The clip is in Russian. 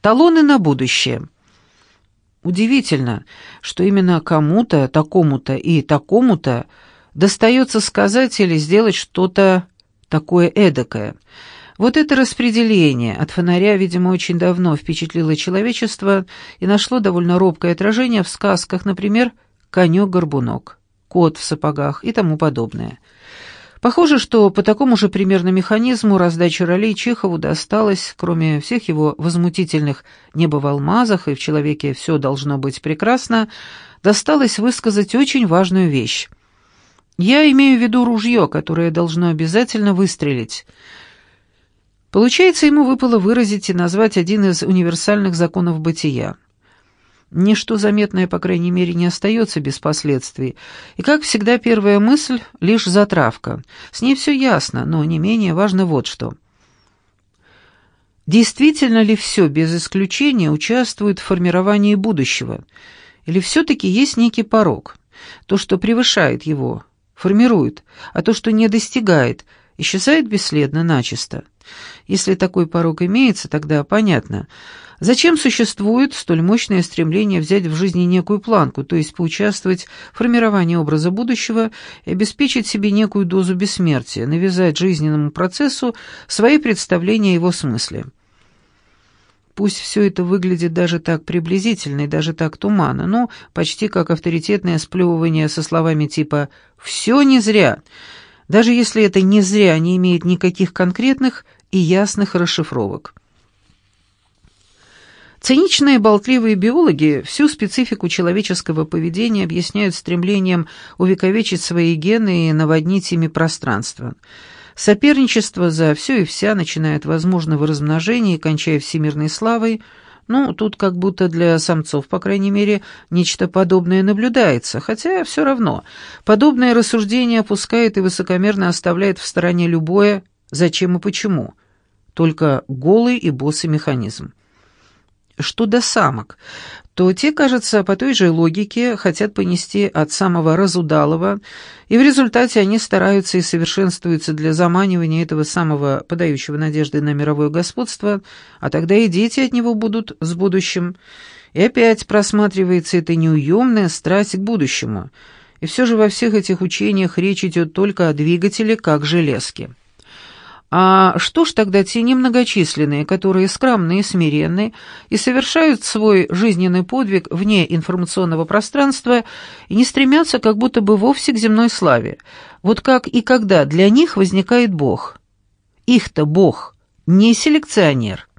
Талоны на будущее. Удивительно, что именно кому-то, такому-то и такому-то достается сказать или сделать что-то такое эдакое. Вот это распределение от фонаря, видимо, очень давно впечатлило человечество и нашло довольно робкое отражение в сказках, например, «Конек-горбунок», «Кот в сапогах» и тому подобное. Похоже, что по такому же примерно механизму раздачи ролей Чехову досталось, кроме всех его возмутительных «небо в алмазах» и «в человеке все должно быть прекрасно», досталось высказать очень важную вещь. Я имею в виду ружье, которое должно обязательно выстрелить. Получается, ему выпало выразить и назвать один из универсальных законов бытия. Ничто заметное, по крайней мере, не остается без последствий. И, как всегда, первая мысль — лишь затравка. С ней все ясно, но не менее важно вот что. Действительно ли все, без исключения, участвует в формировании будущего? Или все-таки есть некий порог? То, что превышает его, формирует, а то, что не достигает, исчезает бесследно начисто. Если такой порог имеется, тогда понятно, зачем существует столь мощное стремление взять в жизни некую планку, то есть поучаствовать в формировании образа будущего и обеспечить себе некую дозу бессмертия, навязать жизненному процессу свои представления о его смысле. Пусть все это выглядит даже так приблизительно и даже так туманно, но почти как авторитетное сплевывание со словами типа «все не зря», даже если это «не зря» не имеет никаких конкретных и ясных расшифровок. Циничные болтливые биологи всю специфику человеческого поведения объясняют стремлением увековечить свои гены и наводнить ими пространство. Соперничество за все и вся, начиная от возможного размножения и кончая всемирной славой, тут как будто для самцов, по крайней мере, нечто подобное наблюдается, хотя все равно подобное рассуждение опускает и высокомерно оставляет в стороне любое «зачем и почему», только голый и босый механизм. Что до самок, то те, кажется, по той же логике хотят понести от самого разудалого, и в результате они стараются и совершенствуются для заманивания этого самого подающего надежды на мировое господство, а тогда и дети от него будут с будущим. И опять просматривается эта неуемная страсть к будущему. И все же во всех этих учениях речь идет только о двигателе как железке. А что ж тогда те немногочисленные, которые скромны и смиренны и совершают свой жизненный подвиг вне информационного пространства и не стремятся как будто бы вовсе к земной славе? Вот как и когда для них возникает Бог? Их-то Бог не селекционер,